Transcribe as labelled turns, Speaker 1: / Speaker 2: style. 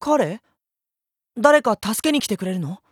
Speaker 1: 彼？誰か助けに来てくれるの？